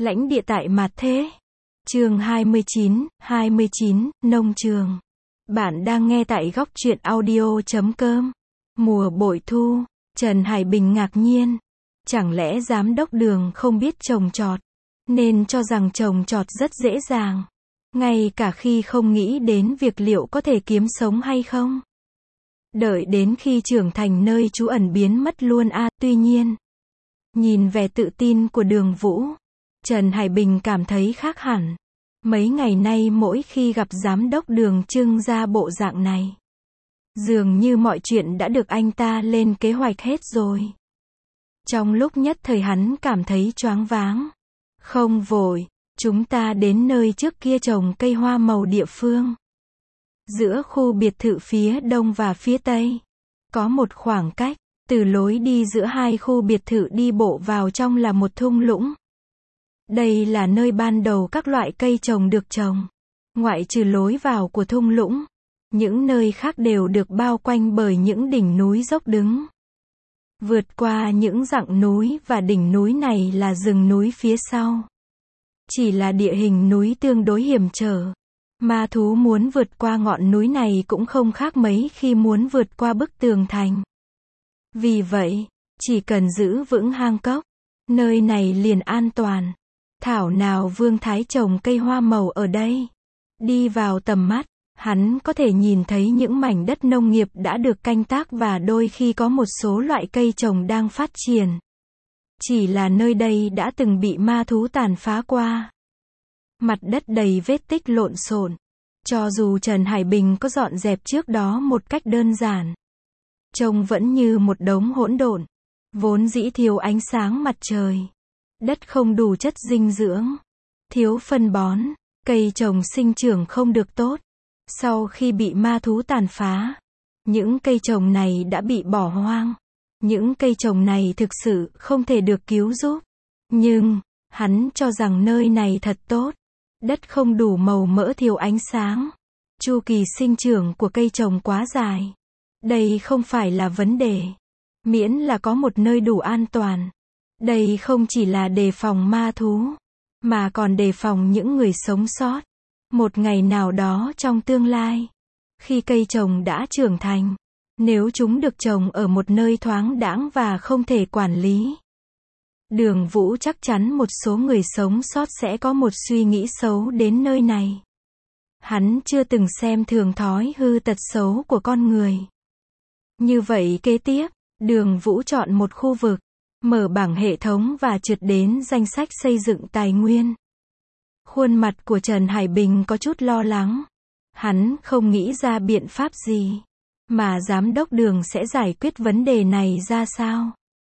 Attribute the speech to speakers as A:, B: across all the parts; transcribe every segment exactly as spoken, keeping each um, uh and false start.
A: Lãnh địa tại Mạt Thế. Chương hai mươi chín, hai mươi chín, Nông trường. Bạn đang nghe tại góc truyện audio chấm com. Mùa bội thu, Trần Hải Bình ngạc nhiên. Chẳng lẽ giám đốc Đường không biết trồng trọt, nên cho rằng trồng trọt rất dễ dàng, ngay cả khi không nghĩ đến việc liệu có thể kiếm sống hay không. Đợi đến khi trưởng thành nơi trú ẩn biến mất luôn a. À, tuy nhiên, nhìn vẻ tự tin của Đường Vũ, Trần Hải Bình cảm thấy khác hẳn. Mấy ngày nay mỗi khi gặp giám đốc Đường trưng ra bộ dạng này, dường như mọi chuyện đã được anh ta lên kế hoạch hết rồi. Trong lúc nhất thời hắn cảm thấy choáng váng. Không vội, chúng ta đến nơi trước kia trồng cây hoa màu địa phương. Giữa khu biệt thự phía đông và phía tây, có một khoảng cách, từ lối đi giữa hai khu biệt thự đi bộ vào trong là một thung lũng. Đây là nơi ban đầu các loại cây trồng được trồng. Ngoại trừ lối vào của thung lũng, những nơi khác đều được bao quanh bởi những đỉnh núi dốc đứng. Vượt qua những dặng núi và đỉnh núi này là rừng núi phía sau. Chỉ là địa hình núi tương đối hiểm trở. Ma thú muốn vượt qua ngọn núi này cũng không khác mấy khi muốn vượt qua bức tường thành. Vì vậy, chỉ cần giữ vững hang cốc, nơi này liền an toàn. Thảo nào Vương Thái trồng cây hoa màu ở đây. Đi vào tầm mắt, hắn có thể nhìn thấy những mảnh đất nông nghiệp đã được canh tác và đôi khi có một số loại cây trồng đang phát triển. Chỉ là nơi đây đã từng bị ma thú tàn phá qua. Mặt đất đầy vết tích lộn xộn. Cho dù Trần Hải Bình có dọn dẹp trước đó một cách đơn giản, trông vẫn như một đống hỗn độn. Vốn dĩ thiếu ánh sáng mặt trời, đất không đủ chất dinh dưỡng, thiếu phân bón, cây trồng sinh trưởng không được tốt. Sau khi bị ma thú tàn phá, những cây trồng này đã bị bỏ hoang. Những cây trồng này thực sự không thể được cứu giúp. Nhưng, hắn cho rằng nơi này thật tốt. Đất không đủ màu mỡ, thiếu ánh sáng. Chu kỳ sinh trưởng của cây trồng quá dài. Đây không phải là vấn đề. Miễn là có một nơi đủ an toàn. Đây không chỉ là đề phòng ma thú, mà còn đề phòng những người sống sót. Một ngày nào đó trong tương lai, khi cây trồng đã trưởng thành, nếu chúng được trồng ở một nơi thoáng đãng và không thể quản lý, Đường Vũ chắc chắn một số người sống sót sẽ có một suy nghĩ xấu đến nơi này. Hắn chưa từng xem thường thói hư tật xấu của con người. Như vậy kế tiếp, Đường Vũ chọn một khu vực, mở bảng hệ thống và trượt đến danh sách xây dựng tài nguyên. Khuôn mặt của Trần Hải Bình có chút lo lắng. Hắn không nghĩ ra biện pháp gì mà giám đốc Đường sẽ giải quyết vấn đề này ra sao.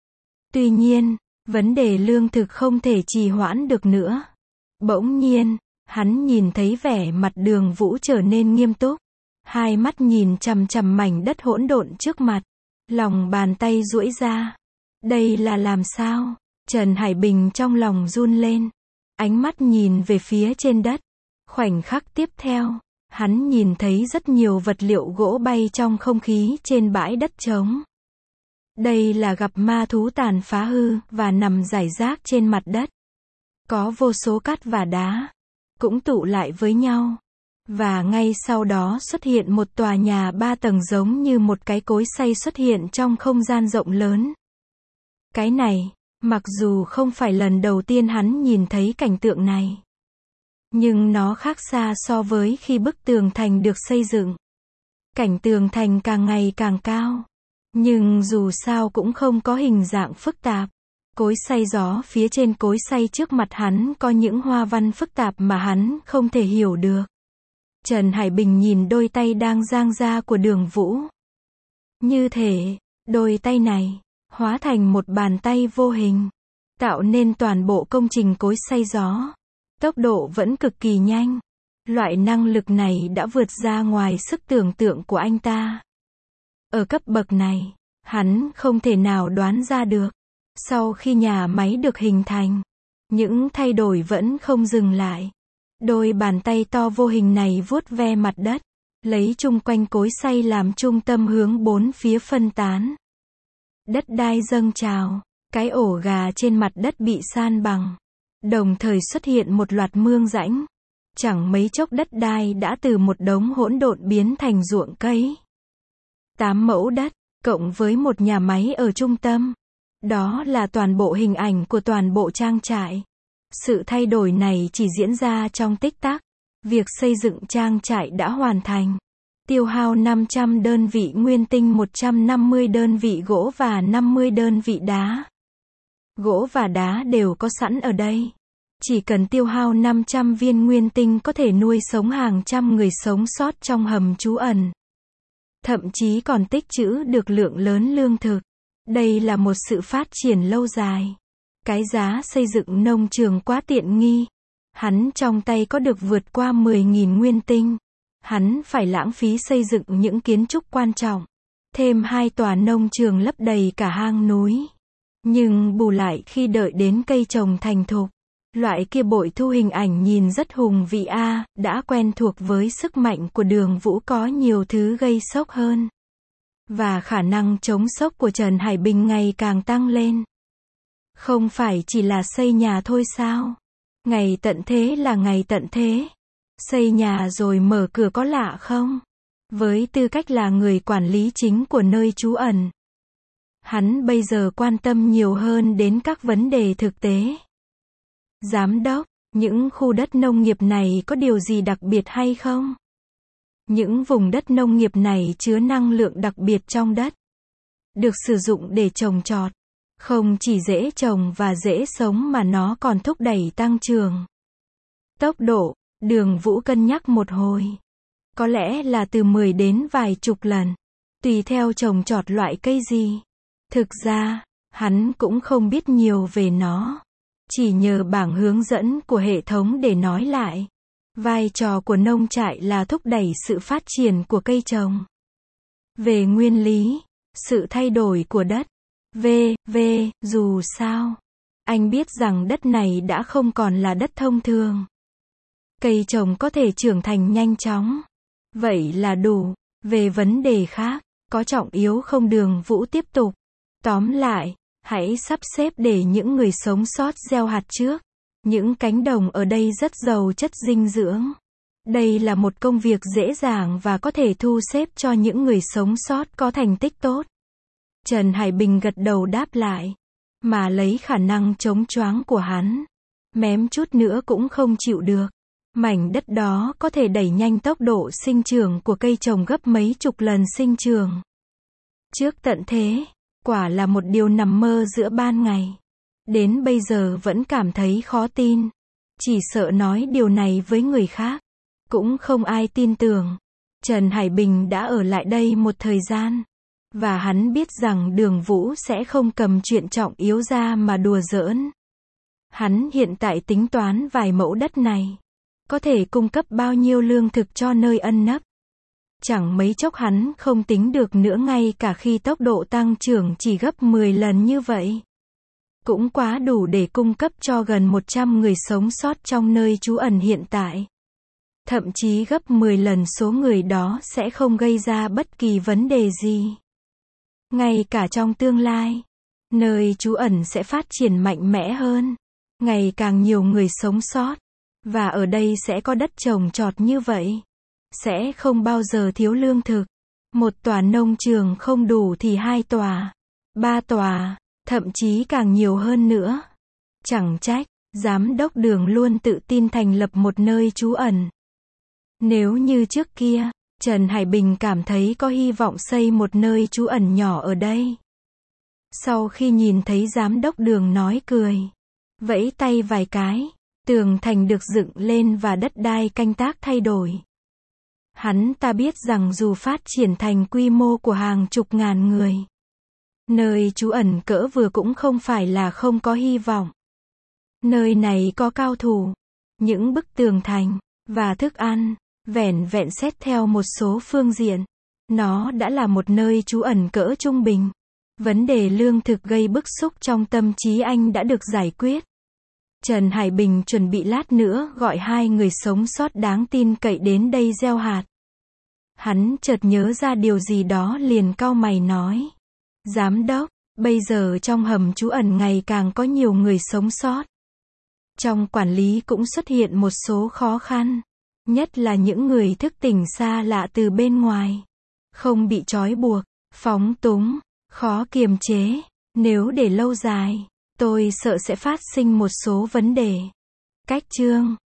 A: Tuy nhiên, vấn đề lương thực không thể trì hoãn được nữa. Bỗng nhiên, hắn nhìn thấy vẻ mặt Đường Vũ trở nên nghiêm túc. Hai mắt nhìn chằm chằm mảnh đất hỗn độn trước mặt. Lòng bàn tay duỗi ra. Đây là làm sao? Trần Hải Bình trong lòng run lên. Ánh mắt nhìn về phía trên đất. Khoảnh khắc tiếp theo, hắn nhìn thấy rất nhiều vật liệu gỗ bay trong không khí trên bãi đất trống. Đây là gặp ma thú tàn phá hư và nằm rải rác trên mặt đất. Có vô số cát và đá cũng tụ lại với nhau. Và ngay sau đó xuất hiện một tòa nhà ba tầng giống như một cái cối xay xuất hiện trong không gian rộng lớn. Cái này, mặc dù không phải lần đầu tiên hắn nhìn thấy cảnh tượng này, nhưng nó khác xa so với khi bức tường thành được xây dựng. Cảnh tường thành càng ngày càng cao, nhưng dù sao cũng không có hình dạng phức tạp. Cối xay gió phía trên cối xay trước mặt hắn có những hoa văn phức tạp mà hắn không thể hiểu được. Trần Hải Bình nhìn đôi tay đang dang ra của Đường Vũ. Như thể, đôi tay này hóa thành một bàn tay vô hình, tạo nên toàn bộ công trình cối xay gió. Tốc độ vẫn cực kỳ nhanh. Loại năng lực này đã vượt ra ngoài sức tưởng tượng của anh ta. Ở cấp bậc này, hắn không thể nào đoán ra được. Sau khi nhà máy được hình thành, những thay đổi vẫn không dừng lại. Đôi bàn tay to vô hình này vuốt ve mặt đất, lấy chung quanh cối xay làm trung tâm hướng bốn phía phân tán. Đất đai dâng trào, cái ổ gà trên mặt đất bị san bằng. Đồng thời xuất hiện một loạt mương rãnh. Chẳng mấy chốc đất đai đã từ một đống hỗn độn biến thành ruộng cây. Tám mẫu đất, cộng với một nhà máy ở trung tâm. Đó là toàn bộ hình ảnh của toàn bộ trang trại. Sự thay đổi này chỉ diễn ra trong tích tắc. Việc xây dựng trang trại đã hoàn thành. Tiêu hao năm trăm đơn vị nguyên tinh, một trăm năm mươi đơn vị gỗ và năm mươi đơn vị đá. Gỗ và đá đều có sẵn ở đây. Chỉ cần tiêu hao năm trăm viên nguyên tinh có thể nuôi sống hàng trăm người sống sót trong hầm trú ẩn. Thậm chí còn tích trữ được lượng lớn lương thực. Đây là một sự phát triển lâu dài. Cái giá xây dựng nông trường quá tiện nghi. Hắn trong tay có được vượt qua mười nghìn nguyên tinh. Hắn phải lãng phí xây dựng những kiến trúc quan trọng. Thêm hai tòa nông trường lấp đầy cả hang núi. Nhưng bù lại khi đợi đến cây trồng thành thục, loại kia bội thu hình ảnh nhìn rất hùng vĩ a, đã quen thuộc với sức mạnh của Đường Vũ có nhiều thứ gây sốc hơn. Và khả năng chống sốc của Trần Hải Bình ngày càng tăng lên. Không phải chỉ là xây nhà thôi sao? Ngày tận thế là ngày tận thế. Xây nhà rồi mở cửa có lạ không? Với tư cách là người quản lý chính của nơi trú ẩn, hắn bây giờ quan tâm nhiều hơn đến các vấn đề thực tế. Giám đốc, những khu đất nông nghiệp này có điều gì đặc biệt hay không? Những vùng đất nông nghiệp này chứa năng lượng đặc biệt trong đất. Được sử dụng để trồng trọt. Không chỉ dễ trồng và dễ sống mà nó còn thúc đẩy tăng trưởng. Tốc độ, Đường Vũ cân nhắc một hồi. Có lẽ là từ mười đến vài chục lần. Tùy theo trồng trọt loại cây gì. Thực ra, hắn cũng không biết nhiều về nó. Chỉ nhờ bảng hướng dẫn của hệ thống để nói lại. Vai trò của nông trại là thúc đẩy sự phát triển của cây trồng. Về nguyên lý, sự thay đổi của đất. V, V, dù sao, anh biết rằng đất này đã không còn là đất thông thường. Cây trồng có thể trưởng thành nhanh chóng. Vậy là đủ. Về vấn đề khác, có trọng yếu không? Đường Vũ tiếp tục. Tóm lại, hãy sắp xếp để những người sống sót gieo hạt trước. Những cánh đồng ở đây rất giàu chất dinh dưỡng. Đây là một công việc dễ dàng và có thể thu xếp cho những người sống sót có thành tích tốt. Trần Hải Bình gật đầu đáp lại. Mà lấy khả năng chống choáng của hắn, mém chút nữa cũng không chịu được. Mảnh đất đó có thể đẩy nhanh tốc độ sinh trưởng của cây trồng gấp mấy chục lần sinh trưởng. Trước tận thế, quả là một điều nằm mơ giữa ban ngày. Đến bây giờ vẫn cảm thấy khó tin. Chỉ sợ nói điều này với người khác. Cũng không ai tin tưởng. Trần Hải Bình đã ở lại đây một thời gian. Và hắn biết rằng Đường Vũ sẽ không cầm chuyện trọng yếu ra mà đùa giỡn. Hắn hiện tại tính toán vài mẫu đất này. Có thể cung cấp bao nhiêu lương thực cho nơi ẩn nấp. Chẳng mấy chốc hắn không tính được nữa, ngay cả khi tốc độ tăng trưởng chỉ gấp mười lần như vậy. Cũng quá đủ để cung cấp cho gần một trăm người sống sót trong nơi trú ẩn hiện tại. Thậm chí gấp mười lần số người đó sẽ không gây ra bất kỳ vấn đề gì. Ngay cả trong tương lai, nơi trú ẩn sẽ phát triển mạnh mẽ hơn. Ngày càng nhiều người sống sót. Và ở đây sẽ có đất trồng trọt như vậy. Sẽ không bao giờ thiếu lương thực. Một tòa nông trường không đủ thì hai tòa, ba tòa, thậm chí càng nhiều hơn nữa. Chẳng trách, giám đốc Đường luôn tự tin thành lập một nơi trú ẩn. Nếu như trước kia, Trần Hải Bình cảm thấy có hy vọng xây một nơi trú ẩn nhỏ ở đây. Sau khi nhìn thấy giám đốc Đường nói cười, vẫy tay vài cái, tường thành được dựng lên và đất đai canh tác thay đổi. Hắn ta biết rằng dù phát triển thành quy mô của hàng chục ngàn người, nơi trú ẩn cỡ vừa cũng không phải là không có hy vọng. Nơi này có cao thủ, những bức tường thành, và thức ăn, vẻn vẹn xét theo một số phương diện. Nó đã là một nơi trú ẩn cỡ trung bình. Vấn đề lương thực gây bức xúc trong tâm trí anh đã được giải quyết. Trần Hải Bình chuẩn bị lát nữa gọi hai người sống sót đáng tin cậy đến đây gieo hạt. Hắn chợt nhớ ra điều gì đó liền cau mày nói. Giám đốc, bây giờ trong hầm trú ẩn ngày càng có nhiều người sống sót. Trong quản lý cũng xuất hiện một số khó khăn, nhất là những người thức tỉnh xa lạ từ bên ngoài, không bị trói buộc, phóng túng, khó kiềm chế. Nếu để lâu dài, tôi sợ sẽ phát sinh một số vấn đề. Cách chương